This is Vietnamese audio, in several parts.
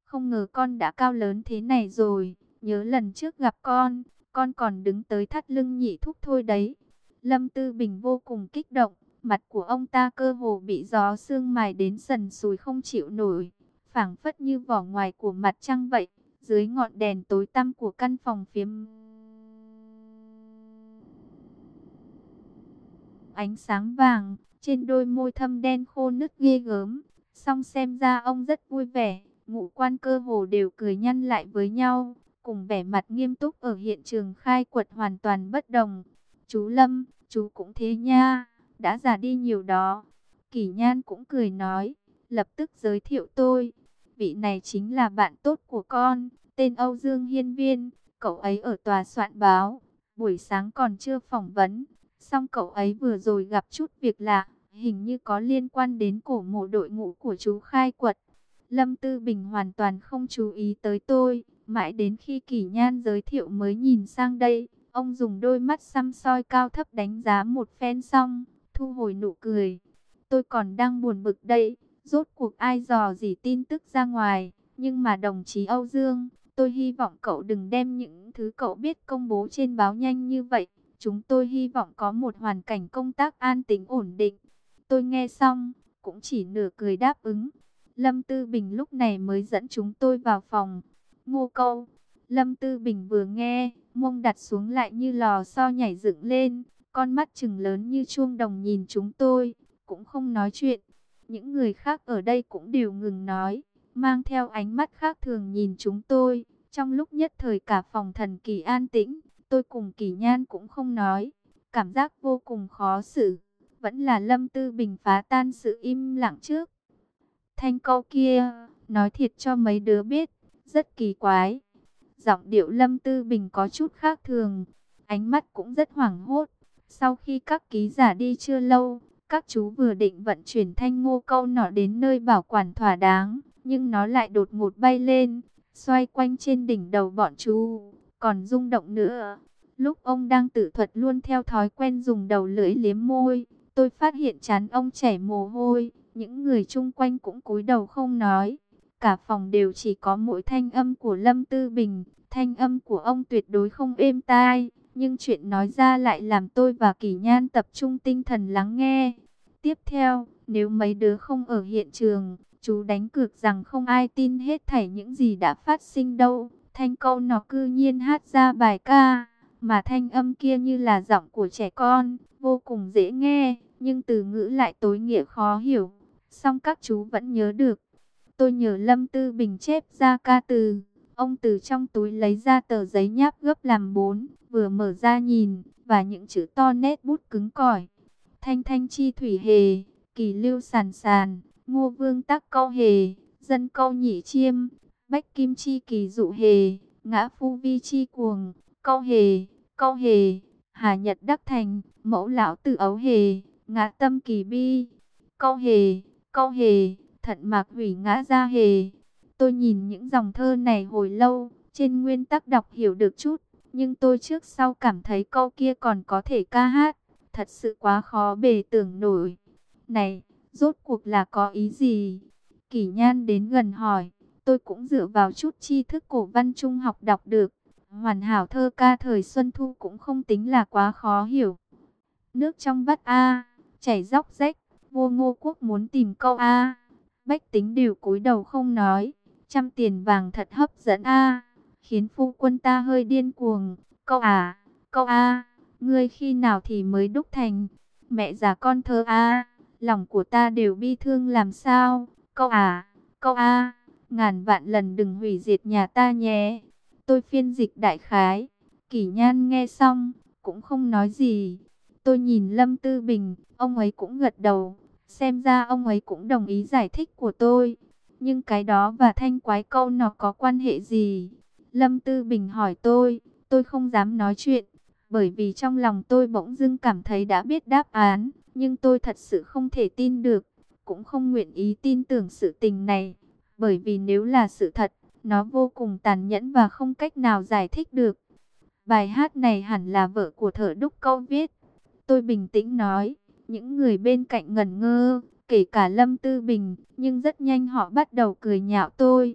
Không ngờ con đã cao lớn thế này rồi. Nhớ lần trước gặp con còn đứng tới thắt lưng nhị thúc thôi đấy. Lâm Tư Bình vô cùng kích động. Mặt của ông ta cơ hồ bị gió sương mài đến sần sùi không chịu nổi, phảng phất như vỏ ngoài của mặt trăng vậy. Dưới ngọn đèn tối tăm của căn phòng phiếm ánh sáng vàng, trên đôi môi thâm đen khô nứt ghê gớm. Song xem ra ông rất vui vẻ, ngũ quan cơ hồ đều cười nhăn lại với nhau, cùng vẻ mặt nghiêm túc ở hiện trường khai quật hoàn toàn bất đồng. Chú Lâm, chú cũng thế nha, đã già đi nhiều đó. Kỷ Nhan cũng cười nói, lập tức giới thiệu tôi. Vị này chính là bạn tốt của con, tên Âu Dương Hiên Viên, cậu ấy ở tòa soạn báo, buổi sáng còn chưa phỏng vấn. Xong cậu ấy vừa rồi gặp chút việc lạ, hình như có liên quan đến cổ mộ đội ngũ của chú khai quật. Lâm Tư Bình hoàn toàn không chú ý tới tôi, mãi đến khi Kỷ Nhan giới thiệu mới nhìn sang đây. Ông dùng đôi mắt săm soi cao thấp đánh giá một phen xong, thu hồi nụ cười. Tôi còn đang buồn bực đây, rốt cuộc ai dò dỉ tin tức ra ngoài. Nhưng mà đồng chí Âu Dương, tôi hy vọng cậu đừng đem những thứ cậu biết công bố trên báo nhanh như vậy. Chúng tôi hy vọng có một hoàn cảnh công tác an tính ổn định. Tôi nghe xong, cũng chỉ nửa cười đáp ứng. Lâm Tư Bình lúc này mới dẫn chúng tôi vào phòng. Ngô Câu, Lâm Tư Bình vừa nghe, mông đặt xuống lại như lò xo nhảy dựng lên. Con mắt trừng lớn như chuông đồng nhìn chúng tôi, cũng không nói chuyện. Những người khác ở đây cũng đều ngừng nói, mang theo ánh mắt khác thường nhìn chúng tôi. Trong lúc nhất thời cả phòng thần kỳ an tĩnh, tôi cùng Kỷ Nhan cũng không nói, cảm giác vô cùng khó xử. Vẫn là Lâm Tư Bình phá tan sự im lặng trước. Thanh câu kia, nói thiệt cho mấy đứa biết, rất kỳ quái. Giọng điệu Lâm Tư Bình có chút khác thường, ánh mắt cũng rất hoảng hốt. Sau khi các ký giả đi chưa lâu, các chú vừa định vận chuyển thanh ngô câu nọ đến nơi bảo quản thỏa đáng, nhưng nó lại đột ngột bay lên, xoay quanh trên đỉnh đầu bọn chú, còn rung động nữa. Lúc ông đang tự thuật luôn theo thói quen dùng đầu lưỡi liếm môi, tôi phát hiện trán ông chảy mồ hôi, những người chung quanh cũng cúi đầu không nói. Cả phòng đều chỉ có mỗi thanh âm của Lâm Tư Bình, thanh âm của ông tuyệt đối không êm tai, nhưng chuyện nói ra lại làm tôi và Kỷ Nhan tập trung tinh thần lắng nghe. Tiếp theo, nếu mấy đứa không ở hiện trường, chú đánh cược rằng không ai tin hết thảy những gì đã phát sinh đâu. Thanh câu nó cư nhiên hát ra bài ca, mà thanh âm kia như là giọng của trẻ con, vô cùng dễ nghe, nhưng từ ngữ lại tối nghĩa khó hiểu. Song các chú vẫn nhớ được. Tôi nhờ Lâm Tư Bình chép ra ca từ. Ông từ trong túi lấy ra tờ giấy nháp gấp làm 4, vừa mở ra nhìn, và những chữ to nét bút cứng cỏi. Thanh thanh chi thủy hề, kỳ lưu sàn sàn, ngô vương tác câu hề, dân câu nhị chiêm, bách kim chi kỳ dụ hề, ngã phu vi chi cuồng, câu hề, hà nhật đắc thành, mẫu lão tử ấu hề, ngã tâm kỳ bi, câu hề, thận mạc hủy ngã ra hề. Tôi nhìn những dòng thơ này hồi lâu, trên nguyên tắc đọc hiểu được chút, nhưng tôi trước sau cảm thấy câu kia còn có thể ca hát, thật sự quá khó bề tưởng nổi. Này, rốt cuộc là có ý gì? Kỷ Nhan đến gần hỏi, tôi cũng dựa vào chút tri thức cổ văn trung học đọc được. Hoàn hảo thơ ca thời Xuân Thu cũng không tính là quá khó hiểu. Nước trong vắt A, chảy róc rách, vua Ngô Quốc muốn tìm câu A. Bách tính đều cúi đầu không nói, trăm tiền vàng thật hấp dẫn A, khiến phu quân ta hơi điên cuồng. Câu A, ngươi khi nào thì mới đúc thành? Mẹ già con thơ A, lòng của ta đều bi thương làm sao? Câu A, ngàn vạn lần đừng hủy diệt nhà ta nhé. Tôi phiên dịch đại khái. Kỷ Nhan nghe xong, cũng không nói gì. Tôi nhìn Lâm Tư Bình, ông ấy cũng gật đầu. Xem ra ông ấy cũng đồng ý giải thích của tôi. Nhưng cái đó và thanh quái câu nó có quan hệ gì? Lâm Tư Bình hỏi tôi không dám nói chuyện. Bởi vì trong lòng tôi bỗng dưng cảm thấy đã biết đáp án. Nhưng tôi thật sự không thể tin được. Cũng không nguyện ý tin tưởng sự tình này. Bởi vì nếu là sự thật, nó vô cùng tàn nhẫn và không cách nào giải thích được. Bài hát này hẳn là vợ của Thợ Đúc Câu viết. Tôi bình tĩnh nói. Những người bên cạnh ngẩn ngơ, kể cả Lâm Tư Bình, nhưng rất nhanh họ bắt đầu cười nhạo tôi.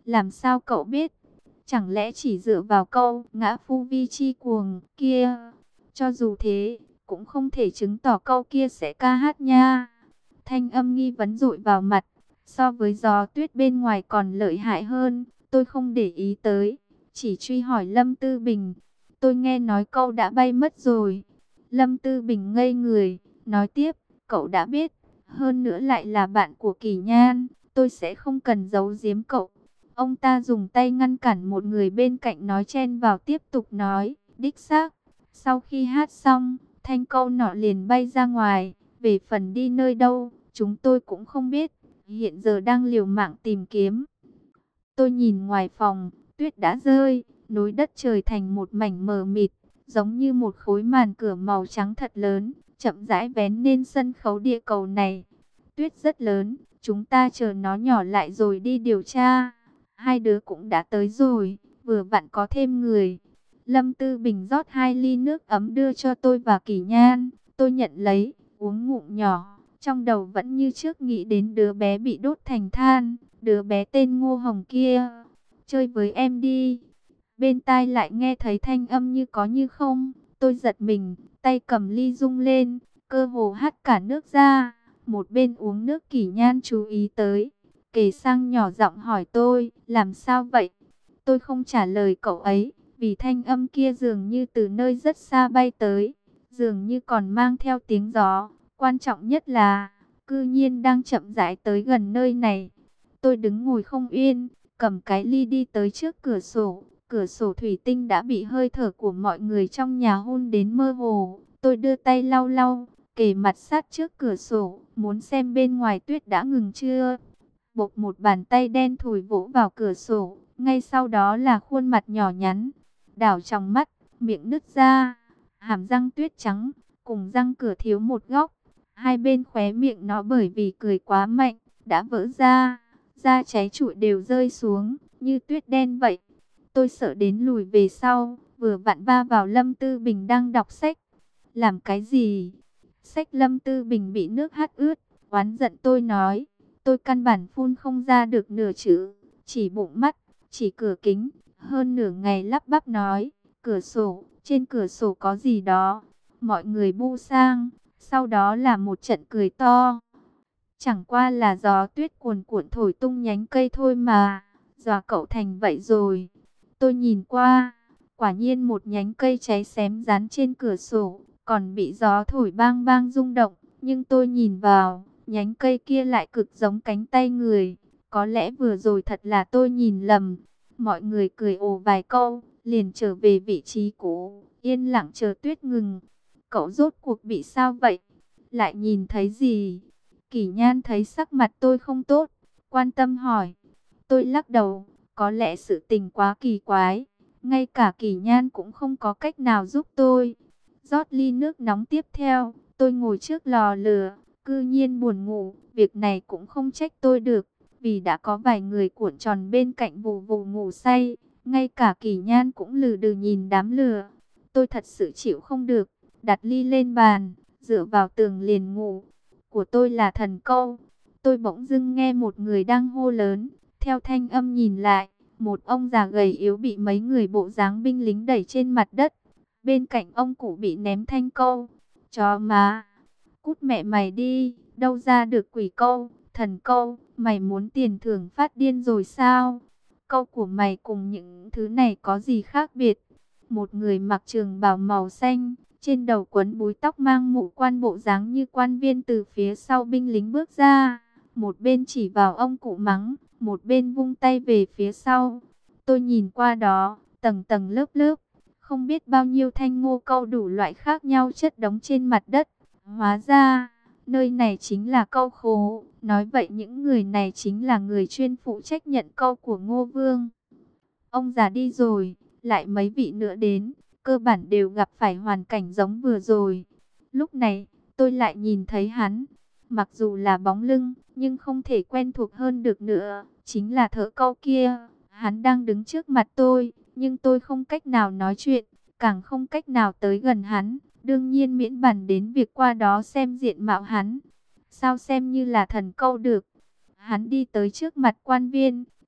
Làm sao cậu biết? Chẳng lẽ chỉ dựa vào câu ngã phu vi chi cuồng kia? Cho dù thế, cũng không thể chứng tỏ câu kia sẽ ca hát nha. Thanh âm nghi vấn dội vào mặt, so với gió tuyết bên ngoài còn lợi hại hơn. Tôi không để ý tới, chỉ truy hỏi Lâm Tư Bình. Tôi nghe nói câu đã bay mất rồi. Lâm Tư Bình ngây người, nói tiếp, cậu đã biết, hơn nữa lại là bạn của Kỳ Nhan, tôi sẽ không cần giấu giếm cậu. Ông ta dùng tay ngăn cản một người bên cạnh nói chen vào, tiếp tục nói, đích xác, sau khi hát xong, thanh câu nọ liền bay ra ngoài, về phần đi nơi đâu, chúng tôi cũng không biết, hiện giờ đang liều mạng tìm kiếm. Tôi nhìn ngoài phòng, tuyết đã rơi, núi đất trời thành một mảnh mờ mịt, giống như một khối màn cửa màu trắng thật lớn, chậm rãi vén lên sân khấu địa cầu này. Tuyết rất lớn, chúng ta chờ nó nhỏ lại rồi đi điều tra. Hai đứa cũng đã tới rồi, vừa vặn có thêm người. Lâm Tư Bình rót 2 ly nước ấm đưa cho tôi và Kỳ Nhan. Tôi nhận lấy, uống ngụm nhỏ. Trong đầu vẫn như trước nghĩ đến đứa bé bị đốt thành than. Đứa bé tên Ngô Hồng kia. Chơi với em đi. Bên tai lại nghe thấy thanh âm như có như không. Tôi giật mình, tay cầm ly rung lên. Cơ hồ hắt cả nước ra. Một bên uống nước, Kỳ Nhan chú ý tới, kề sang nhỏ giọng hỏi tôi, làm sao vậy? Tôi không trả lời cậu ấy, vì thanh âm kia dường như từ nơi rất xa bay tới, dường như còn mang theo tiếng gió. Quan trọng nhất là, cư nhiên đang chậm rãi tới gần nơi này. Tôi đứng ngồi không yên, cầm cái ly đi tới trước cửa sổ. Cửa sổ thủy tinh đã bị hơi thở của mọi người trong nhà hun đến mơ hồ. Tôi đưa tay lau lau, kề mặt sát trước cửa sổ, muốn xem bên ngoài tuyết đã ngừng chưa. Bộc một bàn tay đen thùi vỗ vào cửa sổ, ngay sau đó là khuôn mặt nhỏ nhắn, đảo trong mắt, miệng nứt ra, hàm răng tuyết trắng, cùng răng cửa thiếu một góc. Hai bên khóe miệng nó bởi vì cười quá mạnh, đã vỡ ra, da cháy trụi đều rơi xuống, như tuyết đen vậy. Tôi sợ đến lùi về sau, vừa vặn va vào Lâm Tư Bình đang đọc sách. Làm cái gì? Sách Lâm Tư Bình bị nước hắt ướt, oán giận tôi nói. Tôi căn bản phun không ra được nửa chữ, chỉ bụng mắt, chỉ cửa kính. Hơn nửa ngày lắp bắp nói, cửa sổ, trên cửa sổ có gì đó. Mọi người bu sang, sau đó là một trận cười to. Chẳng qua là gió tuyết cuồn cuộn thổi tung nhánh cây thôi mà, dọa cậu thành vậy rồi. Tôi nhìn qua, quả nhiên một nhánh cây cháy xém dán trên cửa sổ, còn bị gió thổi bang bang rung động. Nhưng tôi nhìn vào, nhánh cây kia lại cực giống cánh tay người. Có lẽ vừa rồi thật là tôi nhìn lầm. Mọi người cười ồ vài câu, liền trở về vị trí cũ, yên lặng chờ tuyết ngừng. Cậu rốt cuộc bị sao vậy? Lại nhìn thấy gì? Kỳ Nhan thấy sắc mặt tôi không tốt, quan tâm hỏi. Tôi lắc đầu, có lẽ sự tình quá kỳ quái, ngay cả Kỳ Nhan cũng không có cách nào giúp tôi. Rót ly nước nóng tiếp theo, tôi ngồi trước lò lửa, cư nhiên buồn ngủ. Việc này cũng không trách tôi được, vì đã có vài người cuộn tròn bên cạnh vù vù ngủ say. Ngay cả Kỳ Nhan cũng lừ đừ nhìn đám lửa. Tôi thật sự chịu không được, đặt ly lên bàn, dựa vào tường liền ngủ. Của tôi là thần câu. Tôi bỗng dưng nghe một người đang hô lớn. Theo thanh âm nhìn lại, một ông già gầy yếu bị mấy người bộ dáng binh lính đẩy trên mặt đất. Bên cạnh ông cụ bị ném thanh câu. Chó má, cút mẹ mày đi, đâu ra được quỷ câu, thần câu, mày muốn tiền thưởng phát điên rồi sao? Câu của mày cùng những thứ này có gì khác biệt? Một người mặc trường bào màu xanh, trên đầu quấn búi tóc mang mũ quan bộ dáng như quan viên từ phía sau binh lính bước ra. Một bên chỉ vào ông cụ mắng, một bên vung tay về phía sau. Tôi nhìn qua đó, tầng tầng lớp lớp, không biết bao nhiêu thanh ngô câu đủ loại khác nhau chất đống trên mặt đất. Hóa ra, nơi này chính là câu khố. Nói vậy những người này chính là người chuyên phụ trách nhận câu của Ngô Vương. Ông già đi rồi, lại mấy vị nữa đến, cơ bản đều gặp phải hoàn cảnh giống vừa rồi. Lúc này, tôi lại nhìn thấy hắn. Mặc dù là bóng lưng, nhưng không thể quen thuộc hơn được nữa. Chính là thợ câu kia. Hắn đang đứng trước mặt tôi, nhưng tôi không cách nào nói chuyện, càng không cách nào tới gần hắn. Đương nhiên miễn bàn đến việc qua đó xem diện mạo hắn. Sao xem như là thần câu được. Hắn đi tới trước mặt quan viên,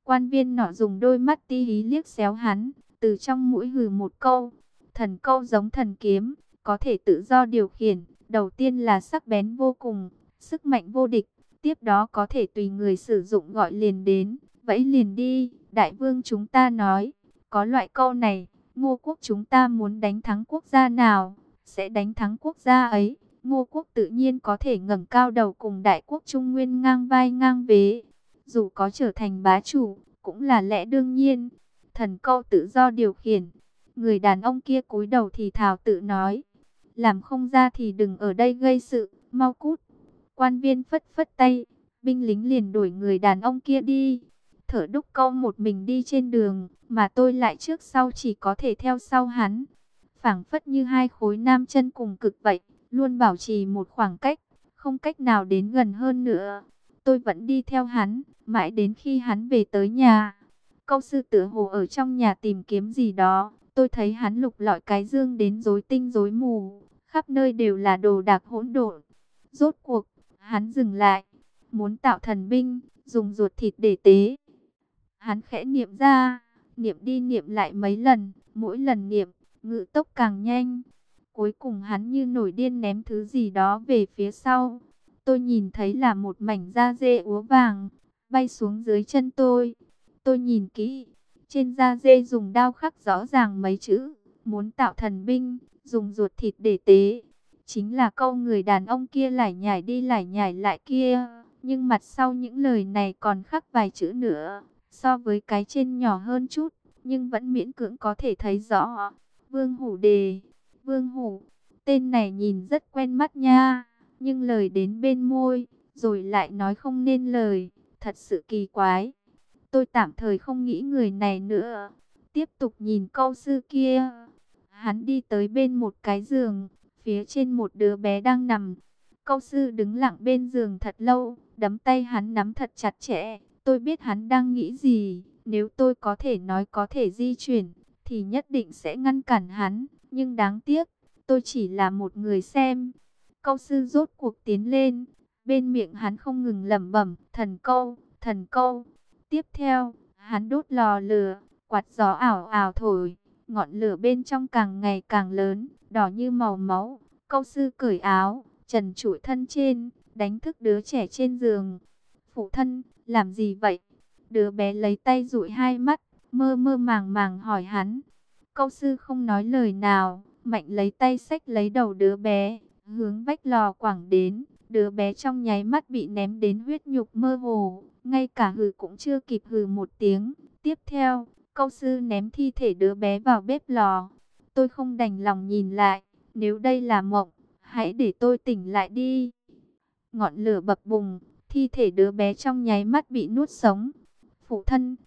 Quan viên nọ dùng đôi mắt ti hí liếc xéo hắn, từ trong mũi hừ một câu. Thần câu giống thần kiếm, có thể tự do điều khiển. Đầu tiên là sắc bén vô cùng, sức mạnh vô địch. Tiếp đó có thể tùy người sử dụng gọi liền đến, vẫy liền đi. Đại vương chúng ta nói, có loại câu này, Ngô quốc chúng ta muốn đánh thắng quốc gia nào, sẽ đánh thắng quốc gia ấy. Ngô quốc tự nhiên có thể ngẩng cao đầu cùng đại quốc Trung Nguyên ngang vai ngang vế. Dù có trở thành bá chủ, cũng là lẽ đương nhiên. Thần câu tự do điều khiển. Người đàn ông kia cúi đầu thì thào tự nói. Làm không ra thì đừng ở đây gây sự, mau cút. Quan viên phất phất tay, binh lính liền đuổi người đàn ông kia đi. Thở Đúc Câu một mình đi trên đường, mà tôi lại trước sau chỉ có thể theo sau hắn. Phảng phất như hai khối nam chân cùng cực vậy, luôn bảo trì một khoảng cách, không cách nào đến gần hơn nữa. Tôi vẫn đi theo hắn, mãi đến khi hắn về tới nhà. Câu sư tựa hồ ở trong nhà tìm kiếm gì đó. Tôi thấy hắn lục lọi cái dương đến rối tinh rối mù, khắp nơi đều là đồ đạc hỗn độn. Rốt cuộc, hắn dừng lại, muốn tạo thần binh, dùng ruột thịt để tế. Hắn khẽ niệm ra, niệm đi niệm lại mấy lần, mỗi lần niệm, ngự tốc càng nhanh. Cuối cùng hắn như nổi điên ném thứ gì đó về phía sau. Tôi nhìn thấy là một mảnh da dê úa vàng, bay xuống dưới chân tôi. Tôi nhìn kỹ, trên da dê dùng đao khắc rõ ràng mấy chữ, muốn tạo thần binh, dùng ruột thịt để tế. Chính là câu người đàn ông kia lải nhải đi lải nhải lại kia. Nhưng mặt sau những lời này còn khắc vài chữ nữa, so với cái trên nhỏ hơn chút, nhưng vẫn miễn cưỡng có thể thấy rõ. Vương Hủ Đề, Vương Hủ, tên này nhìn rất quen mắt nha, nhưng lời đến bên môi, rồi lại nói không nên lời, thật sự kỳ quái. Tôi tạm thời không nghĩ người này nữa, tiếp tục nhìn câu sư kia. Hắn đi tới bên một cái giường, phía trên một đứa bé đang nằm. Câu sư đứng lặng bên giường thật lâu, đấm tay hắn nắm thật chặt chẽ. Tôi biết hắn đang nghĩ gì, nếu tôi có thể nói có thể di chuyển, thì nhất định sẽ ngăn cản hắn. Nhưng đáng tiếc, tôi chỉ là một người xem. Câu sư rốt cuộc tiến lên, bên miệng hắn không ngừng lẩm bẩm, thần câu, thần câu. Tiếp theo, hắn đốt lò lửa, quạt gió ảo ảo thổi, ngọn lửa bên trong càng ngày càng lớn, đỏ như màu máu. Câu sư cởi áo, trần trụi thân trên, đánh thức đứa trẻ trên giường. Phụ thân, làm gì vậy? Đứa bé lấy tay dụi hai mắt, mơ mơ màng màng hỏi hắn. Câu sư không nói lời nào, mạnh lấy tay xách lấy đầu đứa bé, hướng vách lò quẳng đến. Đứa bé trong nháy mắt bị ném đến huyết nhục mơ hồ, ngay cả hừ cũng chưa kịp hừ một tiếng. Tiếp theo, câu sư ném thi thể đứa bé vào bếp lò. Tôi không đành lòng nhìn lại, nếu đây là mộng, hãy để tôi tỉnh lại đi. Ngọn lửa bập bùng, thi thể đứa bé trong nháy mắt bị nuốt sống. Phụ thân,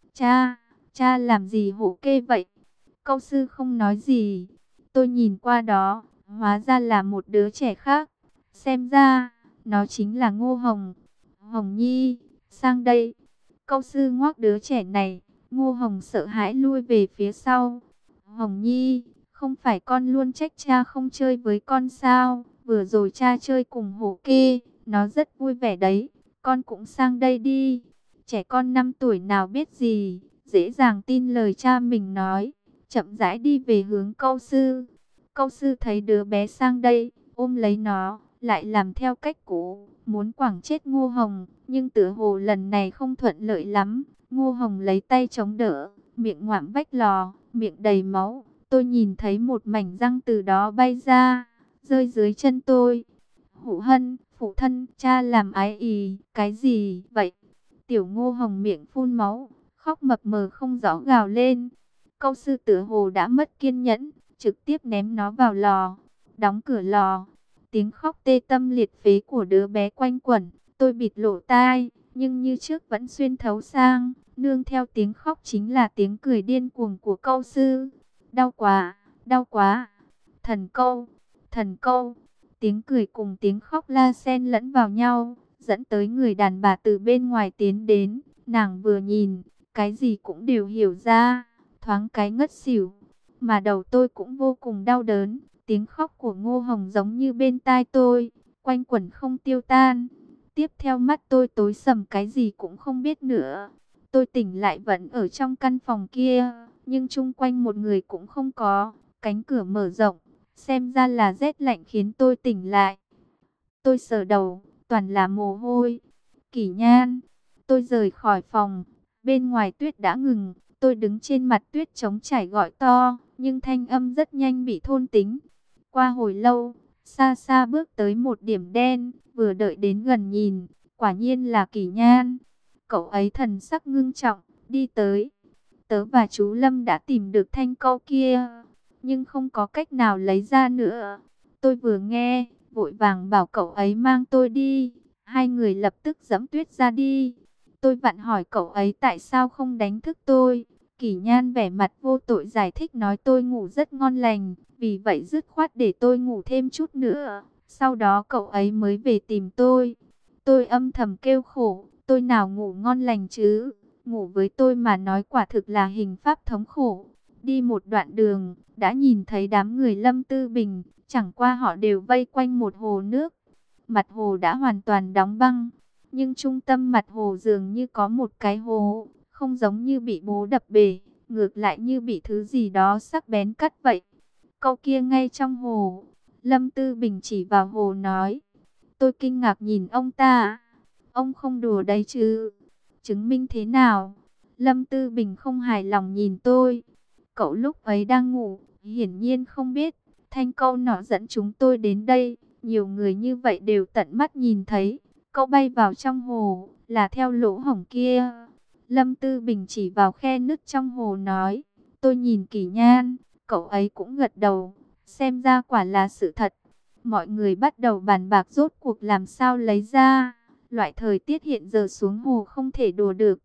cha làm gì hổ kê vậy? Câu sư không nói gì. Tôi nhìn qua đó, hóa ra là một đứa trẻ khác. Xem ra, nó chính là Ngô Hồng. Hồng Nhi, sang đây. Câu sư ngoác đứa trẻ này. Ngô Hồng sợ hãi lui về phía sau. Hồng Nhi, không phải con luôn trách cha không chơi với con sao? Vừa rồi cha chơi cùng hổ kê, nó rất vui vẻ đấy. Con cũng sang đây đi. Trẻ con 5 tuổi nào biết gì, dễ dàng tin lời cha mình nói. Chậm rãi đi về hướng câu sư. Câu sư thấy đứa bé sang đây, ôm lấy nó, lại làm theo cách cũ, muốn quẳng chết Ngô Hồng, nhưng tựa hồ lần này không thuận lợi lắm. Ngô Hồng lấy tay chống đỡ, miệng ngoạm vách lò, miệng đầy máu. Tôi nhìn thấy một mảnh răng từ đó bay ra, rơi dưới chân tôi. Hủ Hân, phụ thân, cha làm ái ì, cái gì vậy? Tiểu Ngô Hồng miệng phun máu, khóc mập mờ không rõ gào lên. Câu sư tựa hồ đã mất kiên nhẫn, trực tiếp ném nó vào lò, đóng cửa lò. Tiếng khóc tê tâm liệt phế của đứa bé quanh quẩn, tôi bịt lỗ tai, nhưng như trước vẫn xuyên thấu sang, nương theo tiếng khóc chính là tiếng cười điên cuồng của câu sư. Đau quá, đau quá. Thần câu, thần câu. Tiếng cười cùng tiếng khóc la xen lẫn vào nhau, dẫn tới người đàn bà từ bên ngoài tiến đến. Nàng vừa nhìn, cái gì cũng đều hiểu ra, thoáng cái ngất xỉu. Mà đầu tôi cũng vô cùng đau đớn, tiếng khóc của Ngô Hồng giống như bên tai tôi, quanh quẩn không tiêu tan. Tiếp theo mắt tôi tối sầm, cái gì cũng không biết nữa. Tôi tỉnh lại vẫn ở trong căn phòng kia, nhưng chung quanh một người cũng không có. Cánh cửa mở rộng, xem ra là rét lạnh khiến tôi tỉnh lại. Tôi sờ đầu, toàn là mồ hôi. Kỷ Nhan, tôi rời khỏi phòng. Bên ngoài tuyết đã ngừng, tôi đứng trên mặt tuyết trống trải gọi to, nhưng thanh âm rất nhanh bị thôn tính. Qua hồi lâu, xa xa bước tới một điểm đen, vừa đợi đến gần nhìn, quả nhiên là Kỷ Nhan. Cậu ấy thần sắc ngưng trọng, đi tới. Tớ và chú Lâm đã tìm được thanh câu kia, nhưng không có cách nào lấy ra nữa. Tôi vừa nghe, vội vàng bảo cậu ấy mang tôi đi. Hai người lập tức giẫm tuyết ra đi. Tôi vặn hỏi cậu ấy tại sao không đánh thức tôi. Kỷ Nhan vẻ mặt vô tội giải thích nói tôi ngủ rất ngon lành, vì vậy dứt khoát để tôi ngủ thêm chút nữa. Sau đó cậu ấy mới về tìm tôi. Tôi âm thầm kêu khổ, tôi nào ngủ ngon lành chứ. Ngủ với tôi mà nói quả thực là hình pháp thống khổ. Đi một đoạn đường, đã nhìn thấy đám người Lâm Tư Bình, chẳng qua họ đều vây quanh một hồ nước. Mặt hồ đã hoàn toàn đóng băng, nhưng trung tâm mặt hồ dường như có một cái hố, không giống như bị bố đập bể, ngược lại như bị thứ gì đó sắc bén cắt vậy. Câu kia ngay trong hồ, Lâm Tư Bình chỉ vào hồ nói. Tôi kinh ngạc nhìn ông ta, ông không đùa đấy chứ? Chứng minh thế nào? Lâm Tư Bình không hài lòng nhìn tôi. Cậu lúc ấy đang ngủ, hiển nhiên không biết. Thanh câu nọ dẫn chúng tôi đến đây. Nhiều người như vậy đều tận mắt nhìn thấy. Cậu bay vào trong hồ, là theo lỗ hổng kia. Lâm Tư Bình chỉ vào khe nứt trong hồ nói. Tôi nhìn Kỷ Nhan, cậu ấy cũng gật đầu. Xem ra quả là sự thật. Mọi người bắt đầu bàn bạc rốt cuộc làm sao lấy ra. Loại thời tiết hiện giờ xuống hồ không thể đùa được.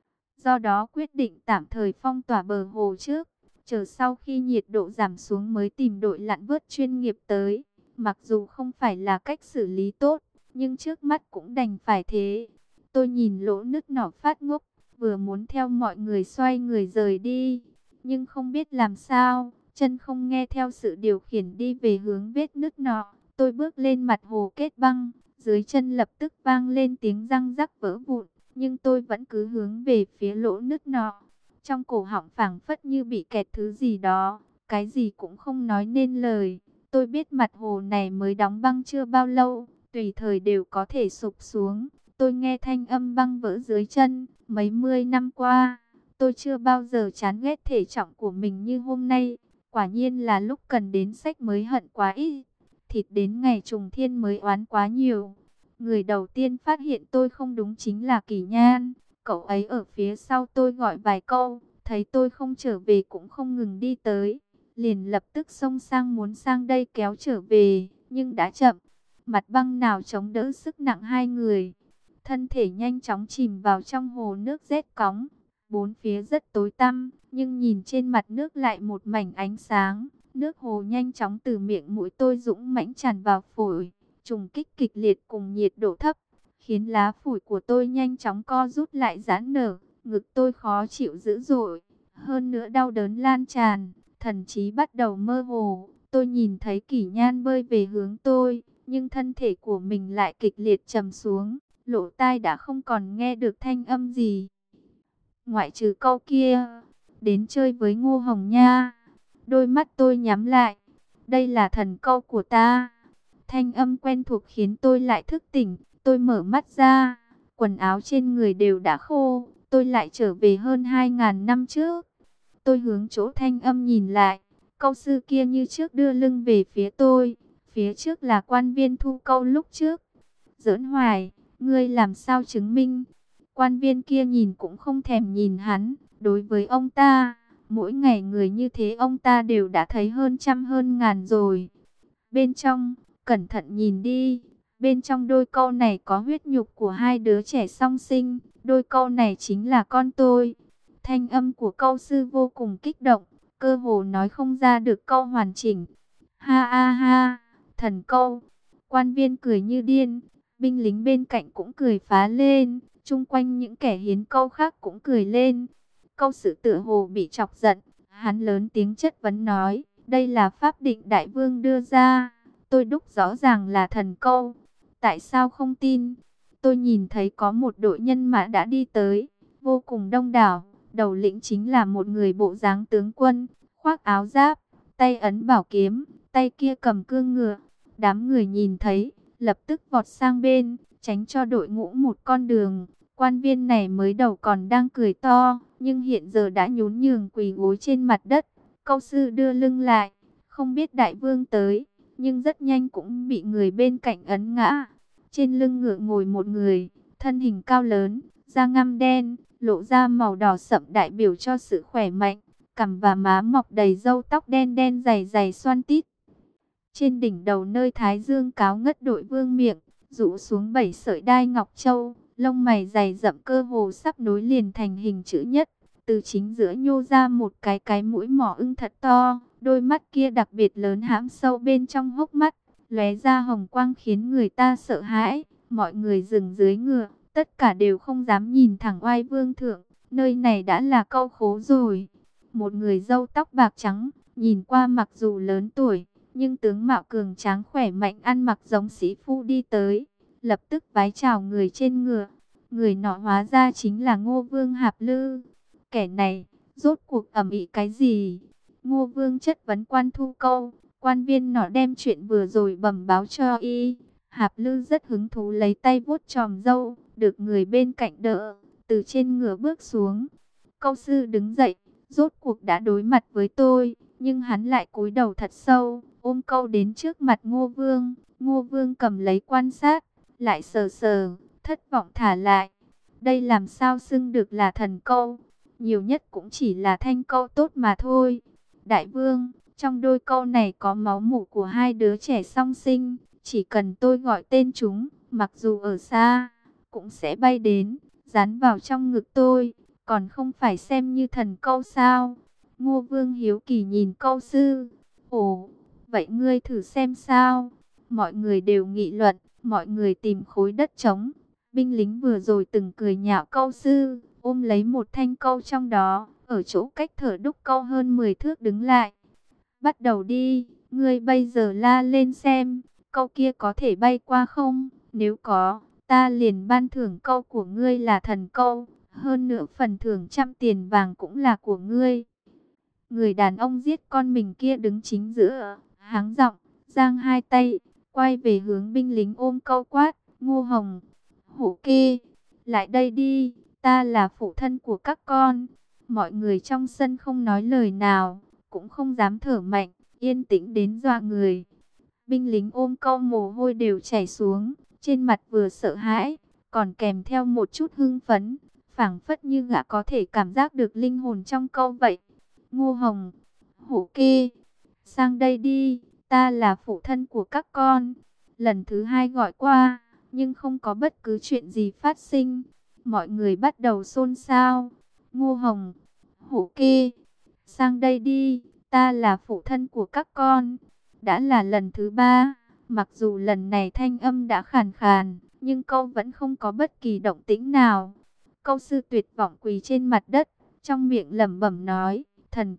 Do đó quyết định tạm thời phong tỏa bờ hồ trước. Chờ sau khi nhiệt độ giảm xuống mới tìm đội lặn vớt chuyên nghiệp tới. Mặc dù không phải là cách xử lý tốt, nhưng trước mắt cũng đành phải thế. Tôi nhìn lỗ nứt nỏ phát ngốc, vừa muốn theo mọi người xoay người rời đi. Nhưng không biết làm sao, chân không nghe theo sự điều khiển đi về hướng vết nứt nọ. Tôi bước lên mặt hồ kết băng, dưới chân lập tức vang lên tiếng răng rắc vỡ vụn. Nhưng tôi vẫn cứ hướng về phía lỗ nứt nọ. Trong cổ họng phảng phất như bị kẹt thứ gì đó, cái gì cũng không nói nên lời. Tôi biết mặt hồ này mới đóng băng chưa bao lâu, tùy thời đều có thể sụp xuống. Tôi nghe thanh âm băng vỡ dưới chân, mấy mươi năm qua, tôi chưa bao giờ chán ghét thể trọng của mình như hôm nay. Quả nhiên là lúc cần đến sách mới hận quá ít, thịt đến ngày trùng thiên mới oán quá nhiều. Người đầu tiên phát hiện tôi không đúng chính là Kỷ Nhan. Cậu ấy ở phía sau tôi gọi vài câu, thấy tôi không trở về cũng không ngừng đi tới. Liền lập tức xông sang muốn sang đây kéo trở về, nhưng đã chậm. Mặt băng nào chống đỡ sức nặng hai người. Thân thể nhanh chóng chìm vào trong hồ nước rét cóng. Bốn phía rất tối tăm, nhưng nhìn trên mặt nước lại một mảnh ánh sáng. Nước hồ nhanh chóng từ miệng mũi tôi dũng mãnh tràn vào phổi. Trùng kích kịch liệt cùng nhiệt độ thấp, khiến lá phổi của tôi nhanh chóng co rút lại giãn nở. Ngực tôi khó chịu dữ dội, hơn nữa đau đớn lan tràn, thần trí bắt đầu mơ hồ. Tôi nhìn thấy Kỷ Nhan bơi về hướng tôi, nhưng thân thể của mình lại kịch liệt trầm xuống. Lỗ tai đã không còn nghe được thanh âm gì. Ngoại trừ câu kia, đến chơi với Ngô Hồng Nha. Đôi mắt tôi nhắm lại. Đây là thần câu của ta. Thanh âm quen thuộc khiến tôi lại thức tỉnh. Tôi mở mắt ra. Quần áo trên người đều đã khô. Tôi lại trở về hơn 2.000 năm trước. Tôi hướng chỗ thanh âm nhìn lại. Câu sư kia như trước đưa lưng về phía tôi. Phía trước là quan viên thu câu lúc trước. Giỡn hoài, ngươi làm sao chứng minh? Quan viên kia nhìn cũng không thèm nhìn hắn. Đối với ông ta, mỗi ngày người như thế ông ta đều đã thấy hơn trăm hơn ngàn rồi. Bên trong, cẩn thận nhìn đi. Bên trong đôi câu này có huyết nhục của hai đứa trẻ song sinh. Đôi câu này chính là con tôi. Thanh âm của câu sư vô cùng kích động. Cơ hồ nói không ra được câu hoàn chỉnh. Ha ha ha, thần câu. Quan viên cười như điên. Binh lính bên cạnh cũng cười phá lên. Chung quanh những kẻ hiến câu khác cũng cười lên. Câu sự tựa hồ bị chọc giận. Hắn lớn tiếng chất vấn nói. Đây là pháp định đại vương đưa ra. Tôi đúc rõ ràng là thần câu. Tại sao không tin? Tôi nhìn thấy có một đội nhân mã đã đi tới. vô cùng đông đảo. Đầu lĩnh chính là một người bộ dáng tướng quân, khoác áo giáp, tay ấn bảo kiếm, tay kia cầm cương ngựa. Đám người nhìn thấy, lập tức vọt sang bên, tránh cho đội ngũ một con đường. Quan viên này mới đầu còn đang cười to, nhưng hiện giờ đã nhún nhường quỳ gối trên mặt đất. Câu sư đưa lưng lại, không biết đại vương tới, nhưng rất nhanh cũng bị người bên cạnh ấn ngã. Trên lưng ngựa ngồi một người, thân hình cao lớn, da ngăm đen, lộ ra màu đỏ sậm đại biểu cho sự khỏe mạnh, cằm và má mọc đầy râu tóc đen đen dày dày xoăn tít. Trên đỉnh đầu nơi thái dương cáo ngất đội vương miệng, rũ xuống 7 sợi đai ngọc châu, lông mày dày rậm cơ hồ sắp nối liền thành hình chữ nhất. Từ chính giữa nhô ra một cái mũi mỏ ưng thật to, đôi mắt kia đặc biệt lớn hãm sâu bên trong hốc mắt, lóe ra hồng quang khiến người ta sợ hãi. Mọi người dừng dưới ngựa, tất cả đều không dám nhìn thẳng oai vương thượng, nơi này đã là Câu Khố rồi. Một người râu tóc bạc trắng, nhìn qua mặc dù lớn tuổi, nhưng tướng mạo cường tráng khỏe mạnh, ăn mặc giống sĩ phu đi tới, lập tức vái chào người trên ngựa. Người nọ hóa ra chính là Ngô Vương Hạp Lư. Kẻ này, rốt cuộc ầm ĩ cái gì? Ngô Vương chất vấn Quan Thu Câu. Quan viên nọ đem chuyện vừa rồi bẩm báo cho y. Hạp Lư rất hứng thú lấy tay vuốt chòm râu, được người bên cạnh đỡ, từ trên ngựa bước xuống. Câu sư đứng dậy, rốt cuộc đã đối mặt với tôi, nhưng hắn lại cúi đầu thật sâu, ôm Câu đến trước mặt Ngô Vương. Ngô Vương cầm lấy quan sát, lại sờ sờ, thất vọng thả lại. Đây làm sao xưng được là thần câu, nhiều nhất cũng chỉ là thanh câu tốt mà thôi. Đại vương, trong đôi câu này có máu mủ của hai đứa trẻ song sinh, chỉ cần tôi gọi tên chúng, mặc dù ở xa, cũng sẽ bay đến, dán vào trong ngực tôi, còn không phải xem như thần câu sao? Ngô Vương hiếu kỳ nhìn Câu sư. Ồ, vậy ngươi thử xem sao? Mọi người đều nghị luận, mọi người tìm khối đất trống. Binh lính vừa rồi từng cười nhạo Câu sư, ôm lấy một thanh câu trong đó, ở chỗ cách thở đúc câu hơn 10 thước đứng lại. Bắt đầu đi, ngươi bây giờ la lên xem, câu kia có thể bay qua không? Nếu có, ta liền ban thưởng câu của ngươi là thần câu, hơn nữa phần thưởng 100 tiền vàng cũng là của ngươi. Người đàn ông giết con mình kia đứng chính giữa, háng giọng, giang hai tay, quay về hướng binh lính ôm câu quát. Ngô Hồng, Hổ Kê, lại đây đi, ta là phụ thân của các con. Mọi người trong sân không nói lời nào, cũng không dám thở mạnh, yên tĩnh đến dọa người. Binh lính ôm Câu mồ hôi đều chảy xuống, trên mặt vừa sợ hãi, còn kèm theo một chút hưng phấn, phảng phất như gã có thể cảm giác được linh hồn trong Câu vậy. Ngô Hồng, Hổ Kê, sang đây đi, ta là phụ thân của các con. Lần thứ hai gọi qua, nhưng không có bất cứ chuyện gì phát sinh. Mọi người bắt đầu xôn xao. Ngô Hồng, Hổ Kê, sang đây đi, ta là phụ thân của các con. Đã là lần thứ ba, mặc dù lần này thanh âm đã khàn khàn, nhưng Câu vẫn không có bất kỳ động tĩnh nào. Câu sư tuyệt vọng quỳ trên mặt đất, trong miệng lẩm bẩm nói, thần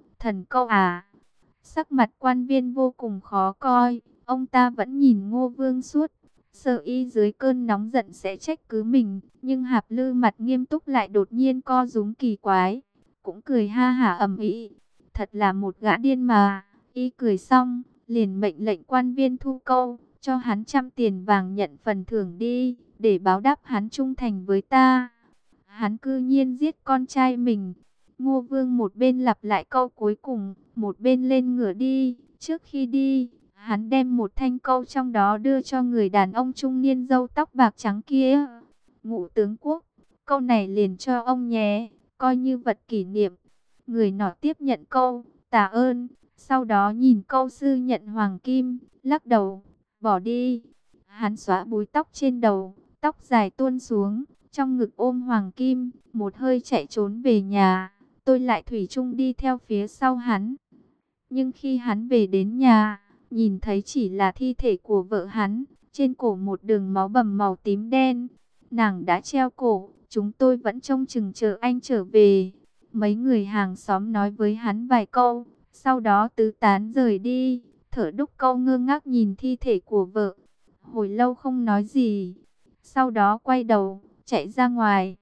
câu à. Sắc mặt quan viên vô cùng khó coi, ông ta vẫn nhìn Ngô Vương suốt, sợ y dưới cơn nóng giận sẽ trách cứ mình, nhưng Hạp Lư mặt nghiêm túc lại đột nhiên co rúm kỳ quái, cũng cười ha hả ầm ĩ. Thật là một gã điên mà. Y cười xong, liền mệnh lệnh quan viên thu câu, cho hắn 100 tiền vàng nhận phần thưởng đi, để báo đáp hắn trung thành với ta. Hắn cư nhiên giết con trai mình. Ngô Vương một bên lặp lại câu cuối cùng, một bên lên ngựa đi. Trước khi đi, hắn đem một thanh câu trong đó đưa cho người đàn ông trung niên râu tóc bạc trắng kia. Ngũ tướng quốc, câu này liền cho ông nhé, coi như vật kỷ niệm. Người nọ tiếp nhận câu, tạ ơn, sau đó nhìn Câu sư nhận hoàng kim, lắc đầu, bỏ đi. Hắn xóa búi tóc trên đầu, tóc dài tuôn xuống, trong ngực ôm hoàng kim, một hơi chạy trốn về nhà. Tôi lại thủy chung đi theo phía sau hắn. Nhưng khi hắn về đến nhà, nhìn thấy chỉ là thi thể của vợ hắn, trên cổ một đường máu bầm màu tím đen. Nàng đã treo cổ, chúng tôi vẫn trông chừng chờ anh trở về. Mấy người hàng xóm nói với hắn vài câu, sau đó tứ tán rời đi. Thở đúc câu ngơ ngác nhìn thi thể của vợ, hồi lâu không nói gì. Sau đó quay đầu, chạy ra ngoài.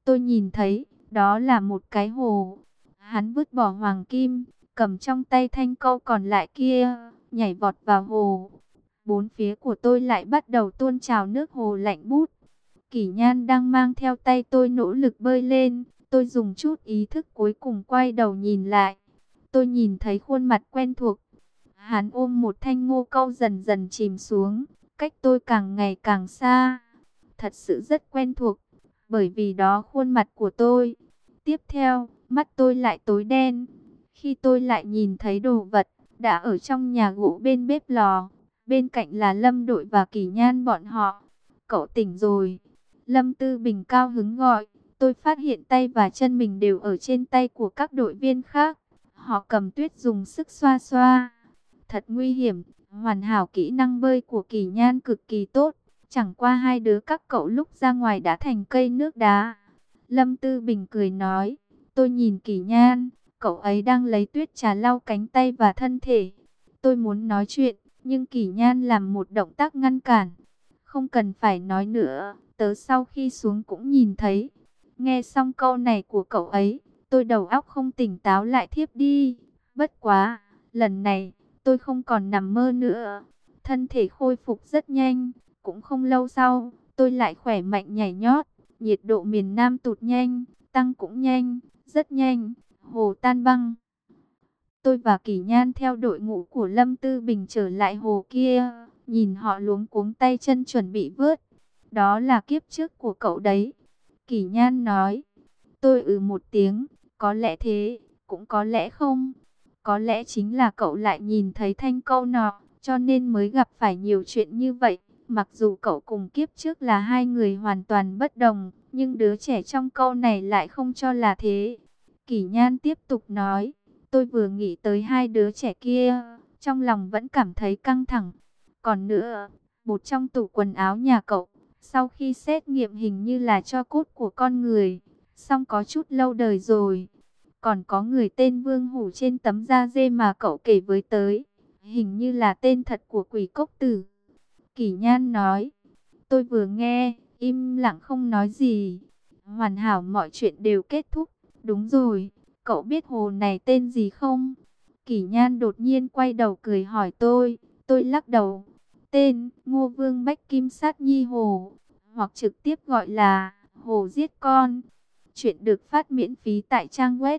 tôi nhìn thấy, đó là một cái hồ. Hắn vứt bỏ hoàng kim, cầm trong tay thanh câu còn lại kia, nhảy vọt vào hồ. Bốn phía của tôi lại bắt đầu tuôn trào nước hồ lạnh bút. Kỷ Nhan đang mang theo tay tôi nỗ lực bơi lên. Tôi dùng chút ý thức cuối cùng quay đầu nhìn lại. Tôi nhìn thấy khuôn mặt quen thuộc. Hắn ôm một thanh ngô câu dần dần chìm xuống, cách tôi càng ngày càng xa. Thật sự rất quen thuộc, bởi vì đó khuôn mặt của tôi. Tiếp theo, mắt tôi lại tối đen. Khi tôi lại nhìn thấy đồ vật, đã ở trong nhà gỗ bên bếp lò. Bên cạnh là Lâm Đội và Kỷ Nhan bọn họ. Cậu tỉnh rồi. Lâm Tư Bình cao hứng gọi. Tôi phát hiện tay và chân mình đều ở trên tay của các đội viên khác. Họ cầm tuyết dùng sức xoa xoa. Thật nguy hiểm. Hoàn hảo kỹ năng bơi của Kỷ Nhan cực kỳ tốt. Chẳng qua hai đứa các cậu lúc ra ngoài đã thành cây nước đá. Lâm Tư Bình cười nói. Tôi nhìn Kỷ Nhan. Cậu ấy đang lấy tuyết trà lau cánh tay và thân thể. Tôi muốn nói chuyện, nhưng Kỷ Nhan làm một động tác ngăn cản. Không cần phải nói nữa, tớ sau khi xuống cũng nhìn thấy. Nghe xong câu này của cậu ấy, tôi đầu óc không tỉnh táo lại thiếp đi. Bất quá, lần này, tôi không còn nằm mơ nữa. Thân thể khôi phục rất nhanh, cũng không lâu sau, tôi lại khỏe mạnh nhảy nhót. Nhiệt độ miền Nam tụt nhanh, tăng cũng nhanh, rất nhanh, hồ tan băng. Tôi và Kỷ Nhan theo đội ngũ của Lâm Tư Bình trở lại hồ kia, nhìn họ luống cuống tay chân chuẩn bị vớt. Đó là kiếp trước của cậu đấy. Kỷ Nhan nói. Tôi một tiếng, có lẽ thế, cũng có lẽ không. Có lẽ chính là cậu lại nhìn thấy thanh câu nọ, cho nên mới gặp phải nhiều chuyện như vậy. Mặc dù cậu cùng kiếp trước là hai người hoàn toàn bất đồng, nhưng đứa trẻ trong câu này lại không cho là thế. Kỷ Nhan tiếp tục nói. Tôi vừa nghĩ tới hai đứa trẻ kia, trong lòng vẫn cảm thấy căng thẳng. Còn nữa, bột trong tủ quần áo nhà cậu, sau khi xét nghiệm hình như là tro cốt của con người, song có chút lâu đời rồi. Còn có người tên Vương Hủ trên tấm da dê mà cậu kể với tới, hình như là tên thật của quỷ cốc tử. Kỷ Nhan nói. Tôi vừa nghe, im lặng không nói gì. Hoàn hảo, mọi chuyện đều kết thúc. Đúng rồi, cậu biết hồ này tên gì không? Kỷ Nhan đột nhiên quay đầu cười hỏi tôi. Tôi lắc đầu. Tên Ngô Vương Bách Kim Sát Nhi Hồ, hoặc trực tiếp gọi là Hồ Giết Con. Chuyện được phát miễn phí tại trang web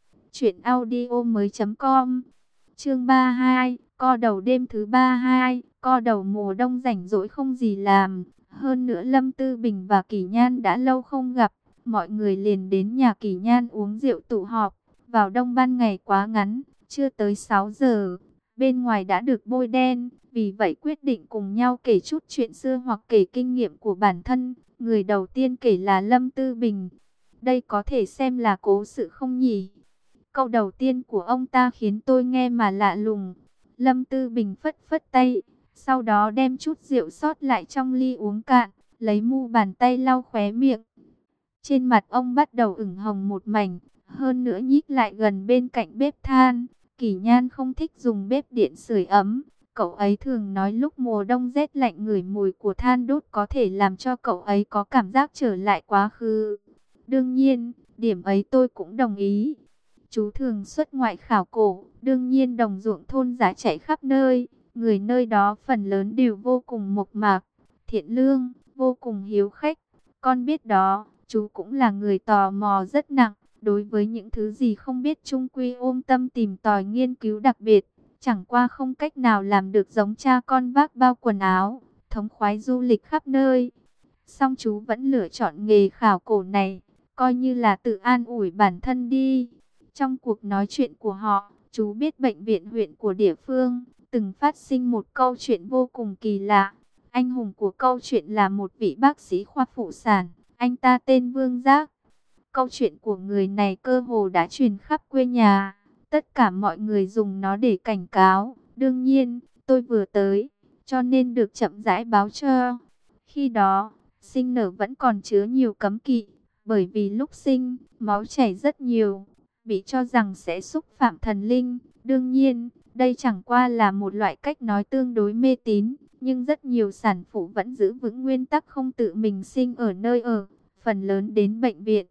truyệnaudiomoi.com. Chương 32, co đầu đêm thứ 32, co đầu mùa đông rảnh rỗi không gì làm. Hơn nữa Lâm Tư Bình và Kỷ Nhan đã lâu không gặp, mọi người liền đến nhà Kỷ Nhan uống rượu tụ họp. Vào đông ban ngày quá ngắn, chưa tới 6 giờ, bên ngoài đã được bôi đen, vì vậy quyết định cùng nhau kể chút chuyện xưa hoặc kể kinh nghiệm của bản thân. Người đầu tiên kể là Lâm Tư Bình. Đây có thể xem là cố sự không nhỉ? Câu đầu tiên của ông ta khiến tôi nghe mà lạ lùng. Lâm Tư Bình phất phất tay, sau đó đem chút rượu sót lại trong ly uống cạn, lấy mu bàn tay lau khóe miệng. Trên mặt ông bắt đầu ửng hồng một mảnh, hơn nữa nhích lại gần bên cạnh bếp than. Kỷ Nhan không thích dùng bếp điện sưởi ấm. Cậu ấy thường nói lúc mùa đông rét lạnh ngửi mùi của than đốt có thể làm cho cậu ấy có cảm giác trở lại quá khứ. Đương nhiên, điểm ấy tôi cũng đồng ý. Chú thường xuất ngoại khảo cổ, đương nhiên đồng ruộng thôn giá chạy khắp nơi. Người nơi đó phần lớn đều vô cùng mộc mạc, thiện lương, vô cùng hiếu khách. Con biết đó, chú cũng là người tò mò rất nặng. Đối với những thứ gì không biết chung quy ôm tâm tìm tòi nghiên cứu đặc biệt. Chẳng qua không cách nào làm được giống cha con vác bao quần áo, thống khoái du lịch khắp nơi. Song chú vẫn lựa chọn nghề khảo cổ này, coi như là tự an ủi bản thân đi. Trong cuộc nói chuyện của họ, chú biết bệnh viện huyện của địa phương từng phát sinh một câu chuyện vô cùng kỳ lạ. Anh hùng của câu chuyện là một vị bác sĩ khoa phụ sản, anh ta tên Vương Giác. Câu chuyện của người này cơ hồ đã truyền khắp quê nhà. Tất cả mọi người dùng nó để cảnh cáo. Đương nhiên, tôi vừa tới, cho nên được chậm rãi báo cho. Khi đó, sinh nở vẫn còn chứa nhiều cấm kỵ. Bởi vì lúc sinh, máu chảy rất nhiều, bị cho rằng sẽ xúc phạm thần linh. Đương nhiên, đây chẳng qua là một loại cách nói tương đối mê tín. Nhưng rất nhiều sản phụ vẫn giữ vững nguyên tắc không tự mình sinh ở nơi ở. Phần lớn đến bệnh viện,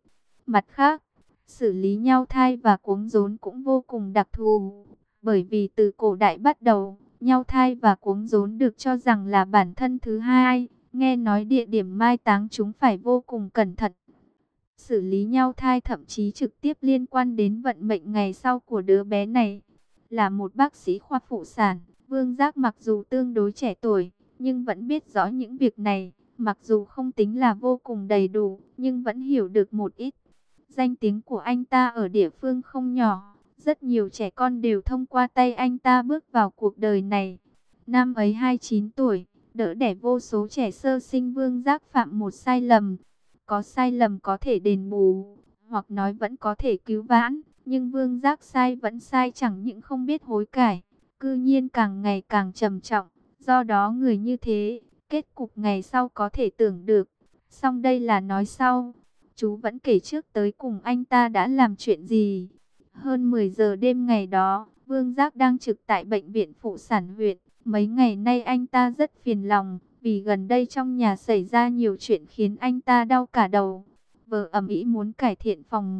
Mặt khác, xử lý nhau thai và cuống rốn cũng vô cùng đặc thù, bởi vì từ cổ đại bắt đầu, nhau thai và cuống rốn được cho rằng là bản thân thứ hai. Nghe nói địa điểm mai táng chúng phải vô cùng cẩn thận. Xử lý nhau thai thậm chí trực tiếp liên quan đến vận mệnh ngày sau của đứa bé này. Là một bác sĩ khoa phụ sản, Vương Giác mặc dù tương đối trẻ tuổi, nhưng vẫn biết rõ những việc này. Mặc dù không tính là vô cùng đầy đủ, nhưng vẫn hiểu được một ít. Danh tiếng của anh ta ở địa phương không nhỏ. Rất nhiều trẻ con đều thông qua tay anh ta bước vào cuộc đời này. Năm ấy 29 tuổi, đỡ đẻ vô số trẻ sơ sinh. Vương Giác phạm một sai lầm. Có sai lầm có thể đền bù, hoặc nói vẫn có thể cứu vãn. Nhưng Vương Giác sai vẫn sai, chẳng những không biết hối cải, cư nhiên càng ngày càng trầm trọng. Do đó người như thế, kết cục ngày sau có thể tưởng được. Song đây là nói sau. Chú vẫn kể trước tới cùng anh ta đã làm chuyện gì. Hơn 10 giờ đêm ngày đó, Vương Giác đang trực tại bệnh viện phụ sản huyện. Mấy ngày nay anh ta rất phiền lòng, vì gần đây trong nhà xảy ra nhiều chuyện khiến anh ta đau cả đầu. Vợ ầm ĩ muốn cải thiện phòng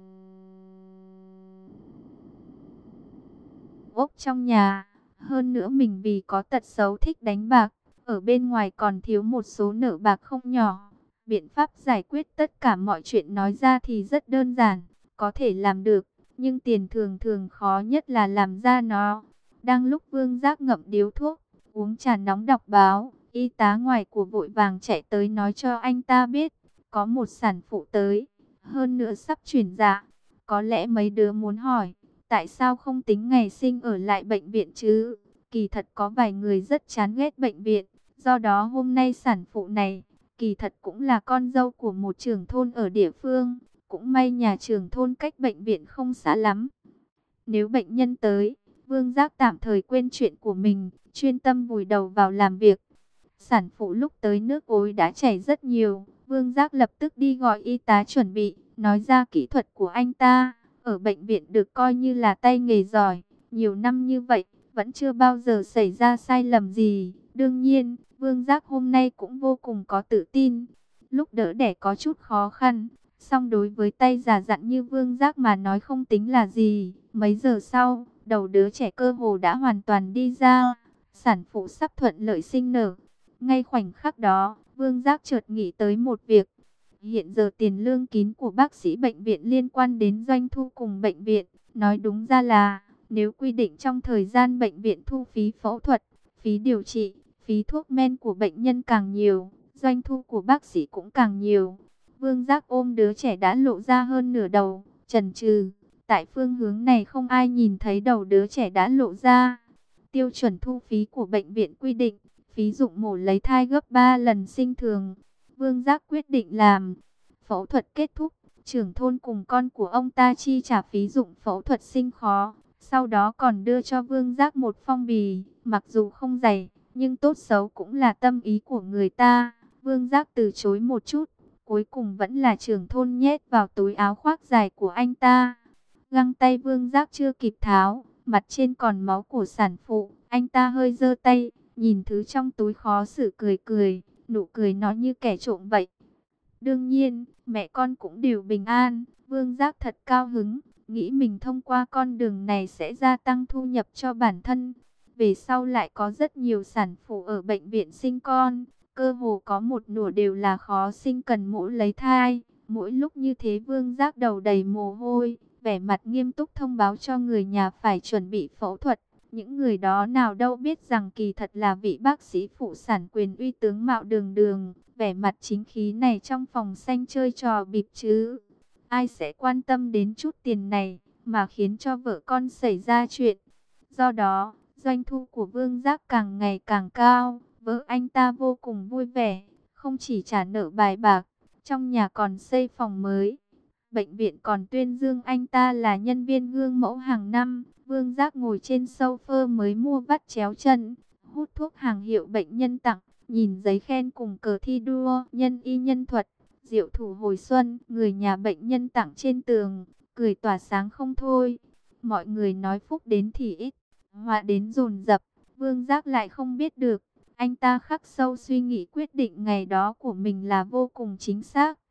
ốc trong nhà. Hơn nữa mình vì có tật xấu thích đánh bạc, ở bên ngoài còn thiếu một số nợ bạc không nhỏ. Biện pháp giải quyết tất cả mọi chuyện nói ra thì rất đơn giản, có thể làm được, nhưng tiền thường thường khó nhất là làm ra nó. Đang lúc Vương Giác ngậm điếu thuốc, uống trà nóng đọc báo, y tá ngoài của vội vàng chạy tới nói cho anh ta biết, có một sản phụ tới, hơn nữa sắp chuyển dạ. Có lẽ mấy đứa muốn hỏi, tại sao không tính ngày sinh ở lại bệnh viện chứ? Kỳ thật có vài người rất chán ghét bệnh viện, do đó hôm nay sản phụ này, kỳ thật cũng là con dâu của một trưởng thôn ở địa phương. Cũng may nhà trưởng thôn cách bệnh viện không xa lắm. Nếu bệnh nhân tới, Vương Giác tạm thời quên chuyện của mình, chuyên tâm vùi đầu vào làm việc. Sản phụ lúc tới nước ối đã chảy rất nhiều. Vương Giác lập tức đi gọi y tá chuẩn bị, nói ra kỹ thuật của anh ta. Ở bệnh viện được coi như là tay nghề giỏi, nhiều năm như vậy, vẫn chưa bao giờ xảy ra sai lầm gì. Đương nhiên, Vương Giác hôm nay cũng vô cùng có tự tin. Lúc đỡ đẻ có chút khó khăn, song đối với tay già dặn như Vương Giác mà nói không tính là gì. Mấy giờ sau, đầu đứa trẻ cơ hồ đã hoàn toàn đi ra. Sản phụ sắp thuận lợi sinh nở. Ngay khoảnh khắc đó, Vương Giác chợt nghĩ tới một việc. Hiện giờ tiền lương kín của bác sĩ bệnh viện liên quan đến doanh thu cùng bệnh viện. Nói đúng ra là, nếu quy định trong thời gian bệnh viện thu phí phẫu thuật, phí điều trị, phí thuốc men của bệnh nhân càng nhiều, doanh thu của bác sĩ cũng càng nhiều. Vương Giác ôm đứa trẻ đã lộ ra hơn nửa đầu, chần chừ. Tại phương hướng này không ai nhìn thấy đầu đứa trẻ đã lộ ra. Tiêu chuẩn thu phí của bệnh viện quy định, phí dụng mổ lấy thai gấp 3 lần sinh thường. Vương Giác quyết định làm. Phẫu thuật kết thúc, trưởng thôn cùng con của ông ta chi trả phí dụng phẫu thuật sinh khó. Sau đó còn đưa cho Vương Giác một phong bì, mặc dù không dày, nhưng tốt xấu cũng là tâm ý của người ta. Vương Giác từ chối một chút, cuối cùng vẫn là trưởng thôn nhét vào túi áo khoác dài của anh ta. Găng tay Vương Giác chưa kịp tháo, mặt trên còn máu của sản phụ. Anh ta hơi giơ tay, nhìn thứ trong túi khó xử cười cười, nụ cười nó như kẻ trộm vậy. Đương nhiên, mẹ con cũng đều bình an. Vương Giác thật cao hứng, nghĩ mình thông qua con đường này sẽ gia tăng thu nhập cho bản thân. Về sau lại có rất nhiều sản phụ ở bệnh viện sinh con, cơ hồ có một nửa đều là khó sinh cần mổ lấy thai. Mỗi lúc như thế Vương Giác đầu đầy mồ hôi, vẻ mặt nghiêm túc thông báo cho người nhà phải chuẩn bị phẫu thuật. Những người đó nào đâu biết rằng kỳ thật là vị bác sĩ phụ sản quyền uy tướng mạo đường đường. Vẻ mặt chính khí này trong phòng xanh chơi trò bịp chứ. Ai sẽ quan tâm đến chút tiền này mà khiến cho vợ con xảy ra chuyện. Do đó, doanh thu của Vương Giác càng ngày càng cao. Vợ anh ta vô cùng vui vẻ, không chỉ trả nợ bài bạc, trong nhà còn xây phòng mới. Bệnh viện còn tuyên dương anh ta là nhân viên gương mẫu hàng năm. Vương Giác ngồi trên sofa mới mua vắt chéo chân, hút thuốc hàng hiệu bệnh nhân tặng, nhìn giấy khen cùng cờ thi đua nhân y nhân thuật, diệu thủ hồi xuân, người nhà bệnh nhân tặng trên tường, cười tỏa sáng không thôi. Mọi người nói phúc đến thì ít, họa đến dồn dập. Vương Giác lại không biết được, anh ta khắc sâu suy nghĩ quyết định ngày đó của mình là vô cùng chính xác.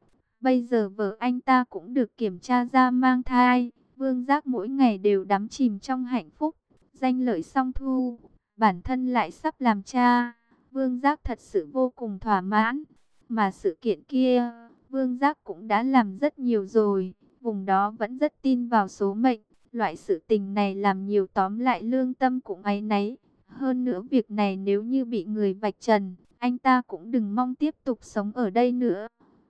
Bây giờ vợ anh ta cũng được kiểm tra ra mang thai. Vương Giác mỗi ngày đều đắm chìm trong hạnh phúc, danh lợi song thu, bản thân lại sắp làm cha. Vương Giác thật sự vô cùng thỏa mãn. Mà sự kiện kia, Vương Giác cũng đã làm rất nhiều rồi. Vùng đó vẫn rất tin vào số mệnh. Loại sự tình này làm nhiều, tóm lại lương tâm cũng áy náy. Hơn nữa việc này nếu như bị người vạch trần, anh ta cũng đừng mong tiếp tục sống ở đây nữa.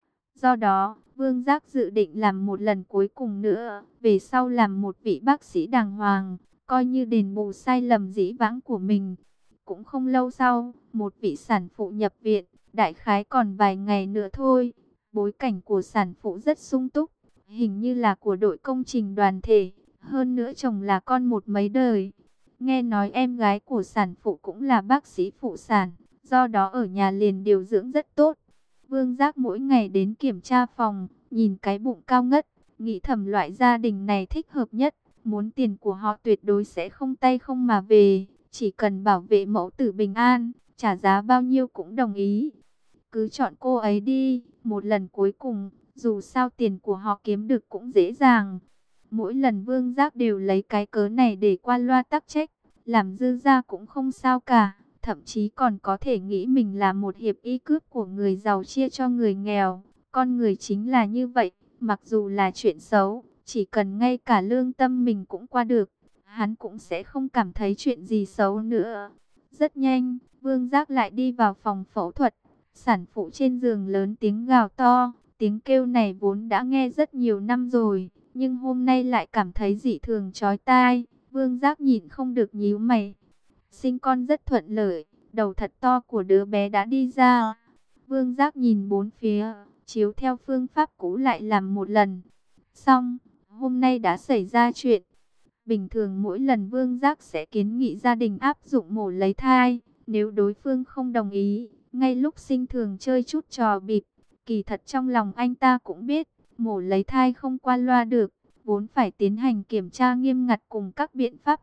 Do đó, Vương Giác dự định làm một lần cuối cùng nữa, về sau làm một vị bác sĩ đàng hoàng, coi như đền bù sai lầm dĩ vãng của mình. Cũng không lâu sau, một vị sản phụ nhập viện, đại khái còn vài ngày nữa thôi. Bối cảnh của sản phụ rất sung túc, hình như là của đội công trình đoàn thể, hơn nữa chồng là con một mấy đời. Nghe nói em gái của sản phụ cũng là bác sĩ phụ sản, do đó ở nhà liền điều dưỡng rất tốt. Vương Giác mỗi ngày đến kiểm tra phòng, nhìn cái bụng cao ngất, nghĩ thầm loại gia đình này thích hợp nhất, muốn tiền của họ tuyệt đối sẽ không tay không mà về, chỉ cần bảo vệ mẫu tử bình an, trả giá bao nhiêu cũng đồng ý. Cứ chọn cô ấy đi, một lần cuối cùng, dù sao tiền của họ kiếm được cũng dễ dàng. Mỗi lần Vương Giác đều lấy cái cớ này để qua loa tắc trách, làm dư ra cũng không sao cả. Thậm chí còn có thể nghĩ mình là một hiệp y cướp của người giàu chia cho người nghèo. Con người chính là như vậy, mặc dù là chuyện xấu, chỉ cần ngay cả lương tâm mình cũng qua được, hắn cũng sẽ không cảm thấy chuyện gì xấu nữa. Rất nhanh, Vương Giác lại đi vào phòng phẫu thuật. Sản phụ trên giường lớn tiếng gào to, tiếng kêu này vốn đã nghe rất nhiều năm rồi, nhưng hôm nay lại cảm thấy dị thường chói tai. Vương Giác nhìn không được nhíu mày. Sinh con rất thuận lợi, đầu thật to của đứa bé đã đi ra. Vương Giác nhìn bốn phía, chiếu theo phương pháp cũ lại làm một lần. Xong, hôm nay đã xảy ra chuyện. Bình thường mỗi lần Vương Giác sẽ kiến nghị gia đình áp dụng mổ lấy thai. Nếu đối phương không đồng ý, ngay lúc sinh thường chơi chút trò bịp. Kỳ thật trong lòng anh ta cũng biết, mổ lấy thai không qua loa được, vốn phải tiến hành kiểm tra nghiêm ngặt cùng các biện pháp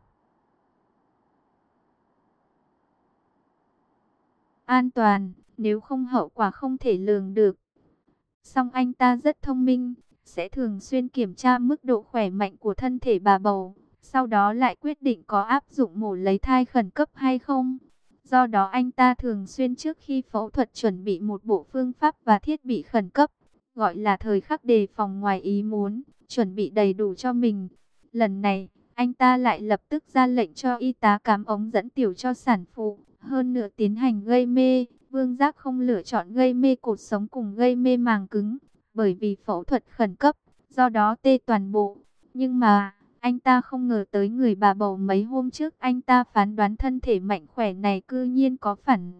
an toàn, nếu không hậu quả không thể lường được. Song anh ta rất thông minh, sẽ thường xuyên kiểm tra mức độ khỏe mạnh của thân thể bà bầu, sau đó lại quyết định có áp dụng mổ lấy thai khẩn cấp hay không. Do đó anh ta thường xuyên trước khi phẫu thuật chuẩn bị một bộ phương pháp và thiết bị khẩn cấp, gọi là thời khắc đề phòng ngoài ý muốn, chuẩn bị đầy đủ cho mình. Lần này, anh ta lại lập tức ra lệnh cho y tá cắm ống dẫn tiểu cho sản phụ, hơn nữa tiến hành gây mê. Vương Giác không lựa chọn gây mê cột sống cùng gây mê màng cứng, bởi vì phẫu thuật khẩn cấp, do đó tê toàn bộ. Nhưng mà, anh ta không ngờ tới người bà bầu mấy hôm trước anh ta phán đoán thân thể mạnh khỏe này cư nhiên có phản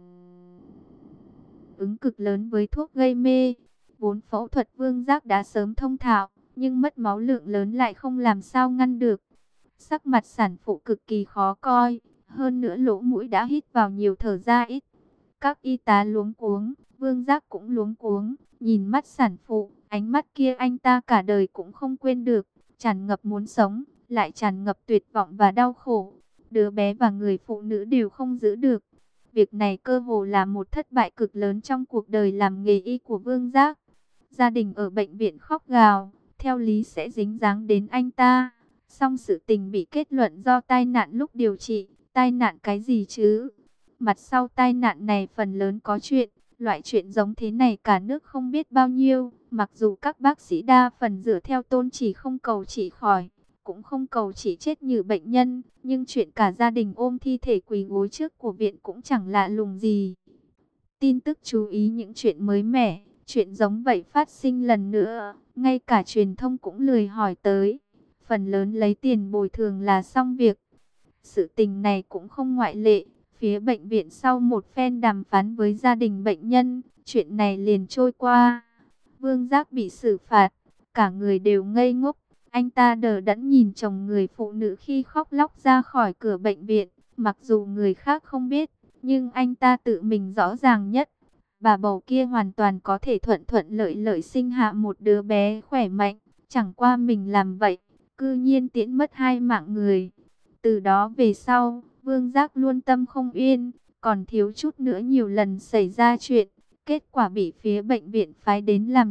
ứng cực lớn với thuốc gây mê. Vốn phẫu thuật Vương Giác đã sớm thông thạo, nhưng mất máu lượng lớn lại không làm sao ngăn được. Sắc mặt sản phụ cực kỳ khó coi, hơn nữa lỗ mũi đã hít vào nhiều thở ra ít. Các y tá luống cuống, Vương Giác cũng luống cuống, nhìn mắt sản phụ, ánh mắt kia anh ta cả đời cũng không quên được, tràn ngập muốn sống, lại tràn ngập tuyệt vọng và đau khổ. Đứa bé và người phụ nữ đều không giữ được. Việc này cơ hồ là một thất bại cực lớn trong cuộc đời làm nghề y của Vương Giác. Gia đình ở bệnh viện khóc gào, theo lý sẽ dính dáng đến anh ta. Song sự tình bị kết luận do tai nạn lúc điều trị. Tai nạn cái gì chứ? Mặt sau tai nạn này phần lớn có chuyện. Loại chuyện giống thế này cả nước không biết bao nhiêu. Mặc dù các bác sĩ đa phần dựa theo tôn chỉ không cầu trị khỏi, cũng không cầu chỉ chết như bệnh nhân. Nhưng chuyện cả gia đình ôm thi thể quỳ gối trước của viện cũng chẳng lạ lùng gì. Tin tức chú ý những chuyện mới mẻ. Chuyện giống vậy phát sinh lần nữa. Ngay cả truyền thông cũng lười hỏi tới. Phần lớn lấy tiền bồi thường là xong việc. Sự tình này cũng không ngoại lệ. Phía bệnh viện sau một phen đàm phán với gia đình bệnh nhân, chuyện này liền trôi qua. Vương Giác bị xử phạt, cả người đều ngây ngốc. Anh ta đờ đẫn nhìn chồng người phụ nữ khi khóc lóc ra khỏi cửa bệnh viện. Mặc dù người khác không biết, nhưng anh ta tự mình rõ ràng nhất. Bà bầu kia hoàn toàn có thể thuận thuận lợi lợi sinh hạ một đứa bé khỏe mạnh. Chẳng qua mình làm vậy, cư nhiên tiễn mất hai mạng người. Từ đó về sau, Vương Giác luôn tâm không yên, còn thiếu chút nữa nhiều lần xảy ra chuyện. Kết quả bị phía bệnh viện phái đến làm những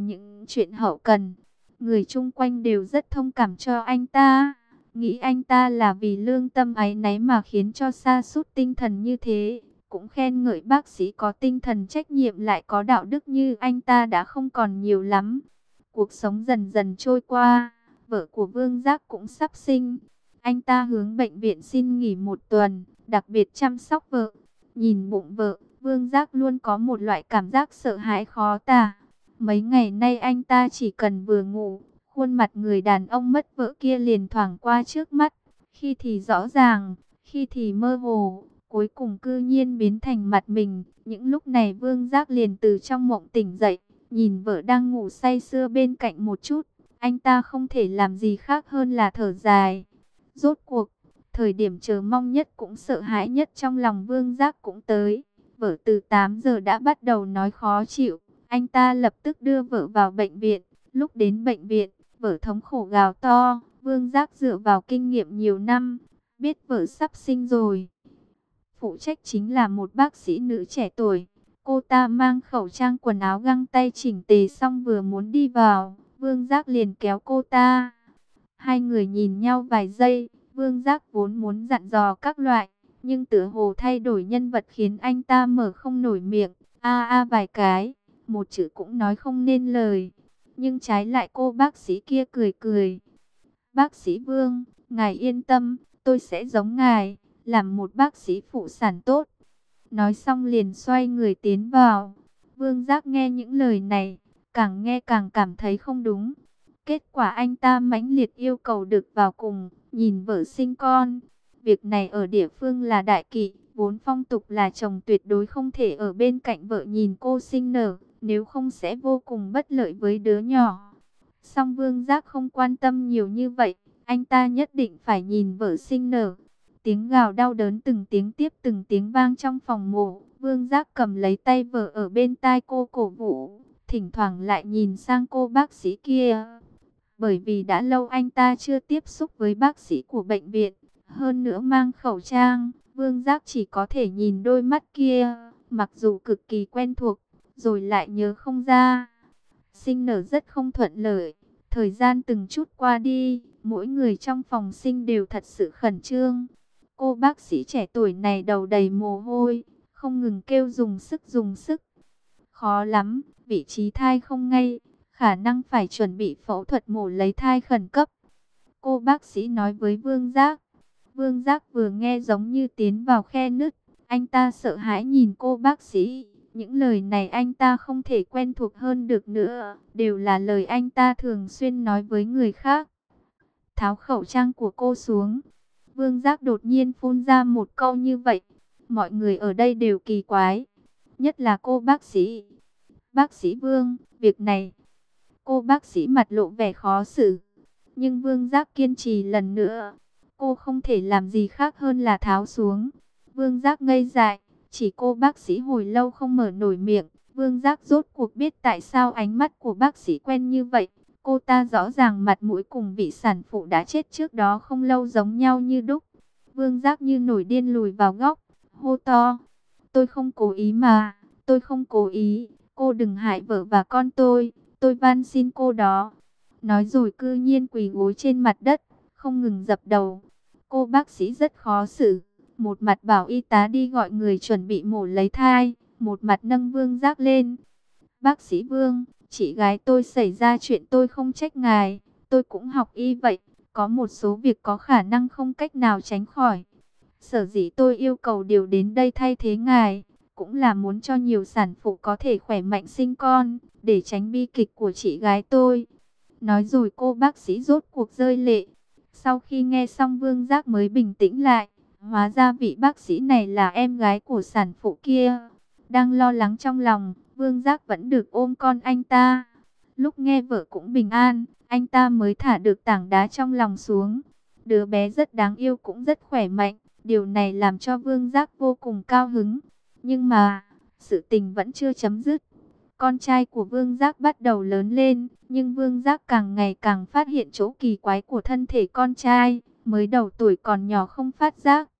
những chuyện hậu cần. Người chung quanh đều rất thông cảm cho anh ta, nghĩ anh ta là vì lương tâm áy náy mà khiến cho sa sút tinh thần như thế. Cũng khen ngợi bác sĩ có tinh thần trách nhiệm lại có đạo đức như anh ta đã không còn nhiều lắm. Cuộc sống dần dần trôi qua, vợ của Vương Giác cũng sắp sinh. Anh ta hướng bệnh viện xin nghỉ 1 tuần, đặc biệt chăm sóc vợ. Nhìn bụng vợ, Vương Giác luôn có một loại cảm giác sợ hãi khó tả. Mấy ngày nay anh ta chỉ cần vừa ngủ, khuôn mặt người đàn ông mất vợ kia liền thoảng qua trước mắt. Khi thì rõ ràng, khi thì mơ hồ, cuối cùng cư nhiên biến thành mặt mình. Những lúc này Vương Giác liền từ trong mộng tỉnh dậy, nhìn vợ đang ngủ say sưa bên cạnh một chút. Anh ta không thể làm gì khác hơn là thở dài. Rốt cuộc, thời điểm chờ mong nhất cũng sợ hãi nhất trong lòng Vương Giác cũng tới. Vợ từ 8 giờ đã bắt đầu nói khó chịu. Anh ta lập tức đưa vợ vào bệnh viện. Lúc đến bệnh viện, vợ thống khổ gào to. Vương Giác dựa vào kinh nghiệm nhiều năm, biết vợ sắp sinh rồi. Phụ trách chính là một bác sĩ nữ trẻ tuổi. Cô ta mang khẩu trang quần áo găng tay chỉnh tề xong vừa muốn đi vào. Vương Giác liền kéo cô ta. Hai người nhìn nhau vài giây. Vương Giác vốn muốn dặn dò các loại, nhưng tựa hồ thay đổi nhân vật khiến anh ta mở không nổi miệng. A vài cái, một chữ cũng nói không nên lời. Nhưng trái lại cô bác sĩ kia cười cười. Bác sĩ Vương, ngài yên tâm, tôi sẽ giống ngài, làm một bác sĩ phụ sản tốt. Nói xong liền xoay người tiến vào. Vương Giác nghe những lời này, càng nghe càng cảm thấy không đúng. Kết quả anh ta mãnh liệt yêu cầu được vào cùng, nhìn vợ sinh con. Việc này ở địa phương là đại kỵ, vốn phong tục là chồng tuyệt đối không thể ở bên cạnh vợ nhìn cô sinh nở, nếu không sẽ vô cùng bất lợi với đứa nhỏ. Song Vương Giác không quan tâm nhiều như vậy, anh ta nhất định phải nhìn vợ sinh nở. Tiếng gào đau đớn từng tiếng tiếp từng tiếng vang trong phòng mổ. Vương Giác cầm lấy tay vợ ở bên tai cô cổ vũ, thỉnh thoảng lại nhìn sang cô bác sĩ kia. Bởi vì đã lâu anh ta chưa tiếp xúc với bác sĩ của bệnh viện, hơn nữa mang khẩu trang, Vương Giác chỉ có thể nhìn đôi mắt kia, mặc dù cực kỳ quen thuộc, rồi lại nhớ không ra. Sinh nở rất không thuận lợi, thời gian từng chút qua đi, mỗi người trong phòng sinh đều thật sự khẩn trương. Cô bác sĩ trẻ tuổi này đầu đầy mồ hôi, không ngừng kêu dùng sức dùng sức. Khó lắm, vị trí thai không ngay, khả năng phải chuẩn bị phẫu thuật mổ lấy thai khẩn cấp. Cô bác sĩ nói với Vương Giác. Vương Giác vừa nghe giống như tiến vào khe nứt. Anh ta sợ hãi nhìn cô bác sĩ. Những lời này anh ta không thể quen thuộc hơn được nữa. Đều là lời anh ta thường xuyên nói với người khác. Tháo khẩu trang của cô xuống. Vương Giác đột nhiên phun ra một câu như vậy. Mọi người ở đây đều kỳ quái. Nhất là cô bác sĩ. Bác sĩ Vương, việc này. Cô bác sĩ mặt lộ vẻ khó xử. Nhưng Vương Giác kiên trì lần nữa. Cô không thể làm gì khác hơn là tháo xuống. Vương Giác ngây dại. Chỉ cô bác sĩ hồi lâu không mở nổi miệng. Vương Giác rốt cuộc biết tại sao ánh mắt của bác sĩ quen như vậy. Cô ta rõ ràng mặt mũi cùng vị sản phụ đã chết trước đó không lâu giống nhau như đúc. Vương Giác như nổi điên lùi vào góc, hô to. Tôi không cố ý mà, tôi không cố ý. Cô đừng hại vợ và con tôi van xin cô đó. Nói rồi cư nhiên quỳ gối trên mặt đất, không ngừng dập đầu. Cô bác sĩ rất khó xử, một mặt bảo y tá đi gọi người chuẩn bị mổ lấy thai, một mặt nâng Vương Giác lên. Bác sĩ Vương, chị gái tôi xảy ra chuyện tôi không trách ngài, tôi cũng học y vậy, có một số việc có khả năng không cách nào tránh khỏi. Sở dĩ tôi yêu cầu điều đến đây thay thế ngài, cũng là muốn cho nhiều sản phụ có thể khỏe mạnh sinh con, để tránh bi kịch của chị gái tôi. Nói rồi cô bác sĩ rốt cuộc rơi lệ. Sau khi nghe xong Vương Giác mới bình tĩnh lại. Hóa ra vị bác sĩ này là em gái của sản phụ kia. Đang lo lắng trong lòng, Vương Giác vẫn được ôm con anh ta. Lúc nghe vợ cũng bình an, anh ta mới thả được tảng đá trong lòng xuống. Đứa bé rất đáng yêu cũng rất khỏe mạnh. Điều này làm cho Vương Giác vô cùng cao hứng. Nhưng mà, sự tình vẫn chưa chấm dứt. Con trai của Vương Giác bắt đầu lớn lên, nhưng Vương Giác càng ngày càng phát hiện chỗ kỳ quái của thân thể con trai. Mới đầu tuổi còn nhỏ không phát giác,